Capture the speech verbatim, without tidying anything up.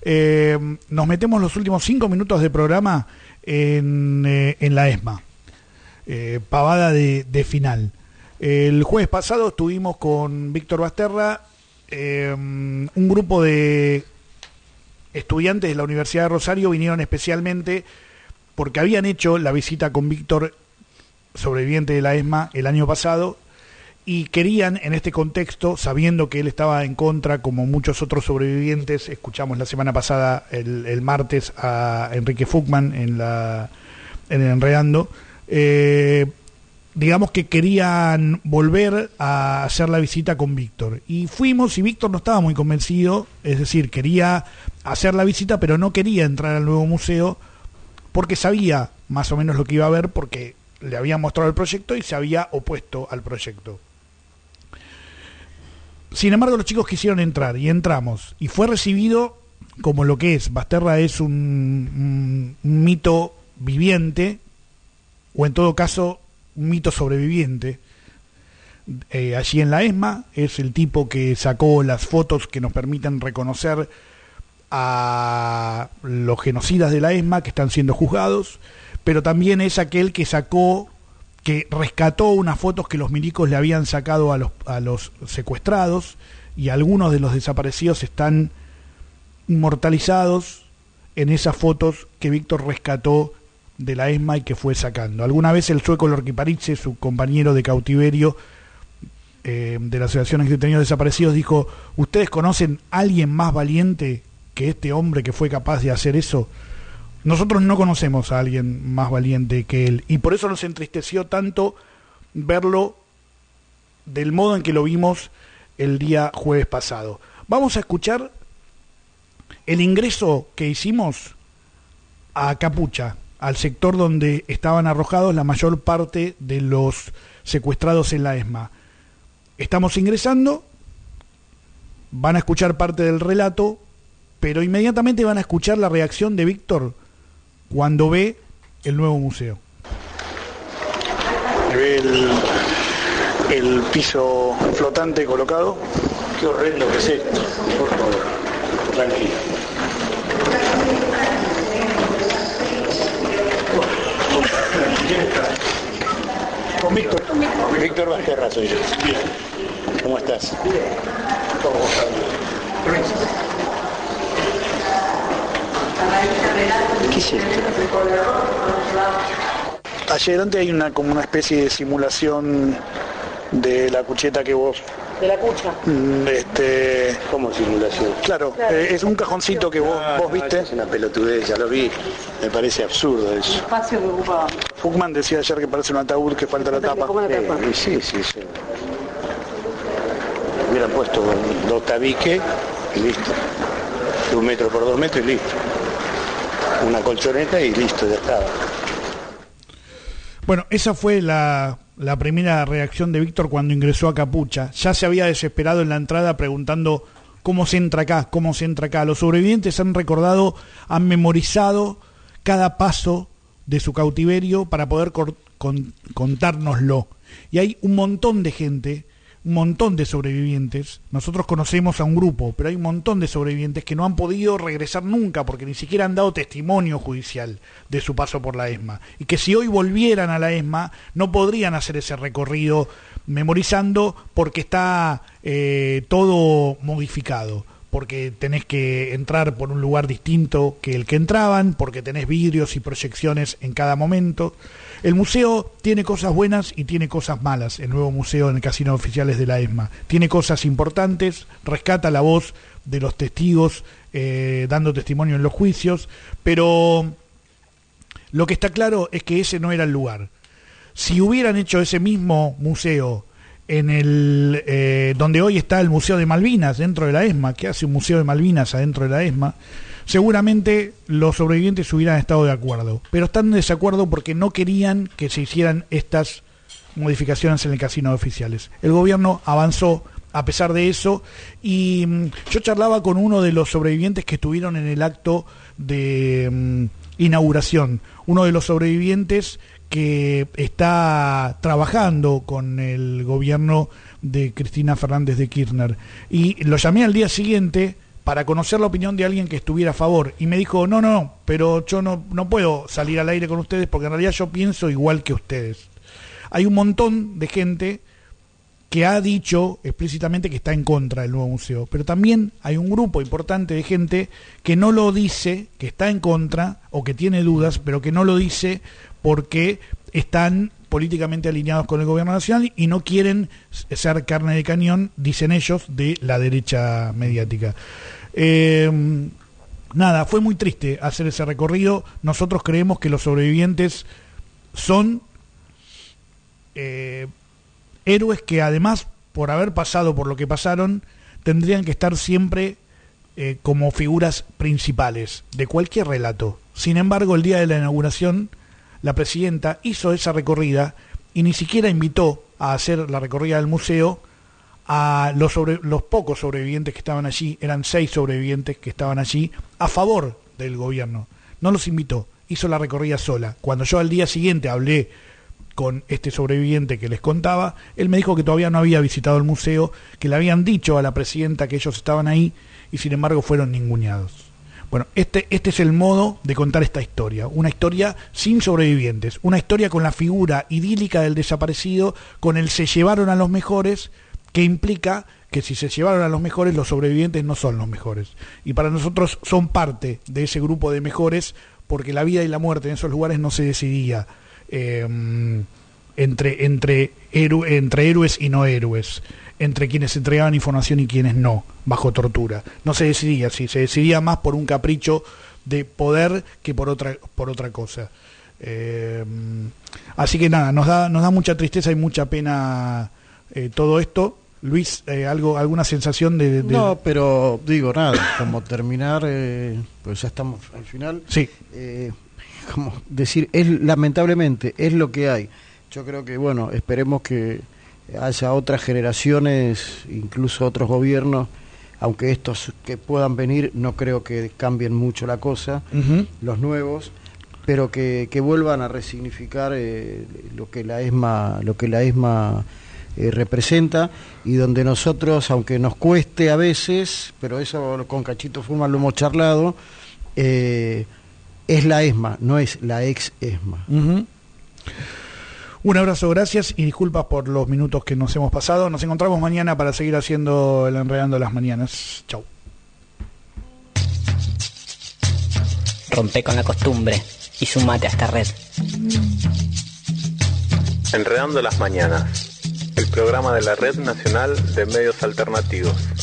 Eh, nos metemos los últimos cinco minutos de programa en, eh, en la ESMA, eh, pavada de, de final. El jueves pasado estuvimos con Víctor Basterra, eh, un grupo de estudiantes de la Universidad de Rosario vinieron especialmente porque habían hecho la visita con Víctor, sobreviviente de la ESMA, el año pasado, y querían, en este contexto, sabiendo que él estaba en contra, como muchos otros sobrevivientes, escuchamos la semana pasada, el, el martes, a Enrique Fuchman en, la, en el Enredando, eh, digamos que querían volver a hacer la visita con Víctor. Y fuimos y Víctor no estaba muy convencido, es decir, quería hacer la visita, pero no quería entrar al nuevo museo porque sabía más o menos lo que iba a ver, porque le habían mostrado el proyecto y se había opuesto al proyecto. Sin embargo, los chicos quisieron entrar y entramos. Y fue recibido como lo que es. Basterra es un, un, un mito viviente, o en todo caso, un mito sobreviviente. Eh, allí en la ESMA es el tipo que sacó las fotos que nos permiten reconocer a los genocidas de la ESMA que están siendo juzgados, pero también es aquel que sacó, que rescató unas fotos que los milicos le habían sacado a los, a los secuestrados, y algunos de los desaparecidos están inmortalizados en esas fotos que Víctor rescató de la ESMA y que fue sacando. Alguna vez el sueco Lorquiparitze, su compañero de cautiverio eh, de la Asociación de Detenidos Desaparecidos, dijo: ¿ustedes conocen a alguien más valiente que este hombre que fue capaz de hacer eso? Nosotros no conocemos a alguien más valiente que él, y por eso nos entristeció tanto verlo del modo en que lo vimos el día jueves pasado. Vamos a escuchar el ingreso que hicimos a Capucha, al sector donde estaban arrojados la mayor parte de los secuestrados en la ESMA. Estamos ingresando, van a escuchar parte del relato, pero inmediatamente van a escuchar la reacción de Víctor cuando ve el nuevo museo. Ve el, el piso flotante colocado. Qué horrendo que es esto. Por favor, tranquilo. ¿Quién está? Con Víctor. Víctor Basterra soy yo. Bien. ¿Cómo estás? Bien. ¿Cómo estás? ¿Qué es esto? Allí adelante hay una como una especie de simulación de la cucheta que vos... De la cucha. Este, ¿Cómo simulación? claro, claro. Eh, es un cajoncito que vos, Ah, vos no, viste. es una pelotudez, ya lo vi. Me parece absurdo El eso. espacio que ocupaba. Fuchman decía ayer que parece un ataúd que falta la tapa. ¿Cómo la tapa? Eh, sí, sí, sí. Hubieran puesto dos tabiques y listo. De un metro por dos metros y listo. Una colchoneta y listo, ya estaba. Bueno, esa fue la, la primera reacción de Víctor cuando ingresó a Capucha. Ya se había desesperado en la entrada preguntando cómo se entra acá, cómo se entra acá. Los sobrevivientes han recordado, han memorizado cada paso de su cautiverio para poder cor- con, contárnoslo. Y hay un montón de gente, un montón de sobrevivientes. Nosotros conocemos a un grupo, pero hay un montón de sobrevivientes que no han podido regresar nunca porque ni siquiera han dado testimonio judicial de su paso por la ESMA, y que si hoy volvieran a la ESMA no podrían hacer ese recorrido memorizando porque está eh, todo modificado, porque tenés que entrar por un lugar distinto que el que entraban, porque tenés vidrios y proyecciones en cada momento. El museo tiene cosas buenas y tiene cosas malas, el nuevo museo en el Casino Oficiales de la ESMA. Tiene cosas importantes, rescata la voz de los testigos eh, dando testimonio en los juicios, pero lo que está claro es que ese no era el lugar. Si hubieran hecho ese mismo museo en el eh, donde hoy está el Museo de Malvinas, dentro de la ESMA, que hace un Museo de Malvinas adentro de la ESMA, seguramente los sobrevivientes hubieran estado de acuerdo, pero están en desacuerdo porque no querían que se hicieran estas modificaciones en el Casino de Oficiales. El gobierno avanzó a pesar de eso, y mmm, yo charlaba con uno de los sobrevivientes que estuvieron en el acto de mmm, inauguración, uno de los sobrevivientes que está trabajando con el gobierno de Cristina Fernández de Kirchner, y lo llamé al día siguiente para conocer la opinión de alguien que estuviera a favor. Y me dijo, no, no, pero yo no, no puedo salir al aire con ustedes porque en realidad yo pienso igual que ustedes. Hay un montón de gente que ha dicho explícitamente que está en contra del nuevo museo, pero también hay un grupo importante de gente que no lo dice, que está en contra o que tiene dudas, pero que no lo dice porque están políticamente alineados con el gobierno nacional y no quieren ser carne de cañón, dicen ellos, de la derecha mediática. Eh, nada, fue muy triste hacer ese recorrido. Nosotros creemos que los sobrevivientes son eh, héroes que además, por haber pasado por lo que pasaron, tendrían que estar siempre eh, como figuras principales de cualquier relato. Sin embargo, el día de la inauguración, la presidenta hizo esa recorrida y ni siquiera invitó a hacer la recorrida del museo a los, sobre, los pocos sobrevivientes que estaban allí, eran seis sobrevivientes que estaban allí, a favor del gobierno. No los invitó, hizo la recorrida sola. Cuando yo al día siguiente hablé con este sobreviviente que les contaba, él me dijo que todavía no había visitado el museo, que le habían dicho a la presidenta que ellos estaban ahí y sin embargo fueron ninguneados. Bueno, este, este es el modo de contar esta historia, una historia sin sobrevivientes, una historia con la figura idílica del desaparecido, con el se llevaron a los mejores, que implica que si se llevaron a los mejores, los sobrevivientes no son los mejores. Y para nosotros son parte de ese grupo de mejores, porque la vida y la muerte en esos lugares no se decidía eh, entre, entre, héroe, entre héroes y no héroes, entre quienes entregaban información y quienes no, bajo tortura. No se decidía así, se decidía más por un capricho de poder que por otra, por otra cosa. Eh, así que nada, nos da, nos da mucha tristeza y mucha pena eh, todo esto. Luis, eh, algo, alguna sensación de, de... No, pero digo nada, como terminar, eh, pues ya estamos al final. Sí. Eh, como decir, es lamentablemente, es lo que hay. Yo creo que, bueno, esperemos que haya otras generaciones, incluso otros gobiernos, aunque estos que puedan venir, no creo que cambien mucho la cosa, uh-huh. los nuevos, pero que, que vuelvan a resignificar eh, lo que la ESMA, lo que la ESMA Eh, representa, y donde nosotros, aunque nos cueste a veces, pero eso con Cachito Furman lo hemos charlado, eh, es la ESMA, no es la ex ESMA. Uh-huh. Un abrazo, gracias y disculpas por los minutos que nos hemos pasado. Nos encontramos mañana para seguir haciendo el Enredando las Mañanas. Chau. Rompe con la costumbre y sumate a esta red. Enredando las Mañanas, el programa de la Red Nacional de Medios Alternativos.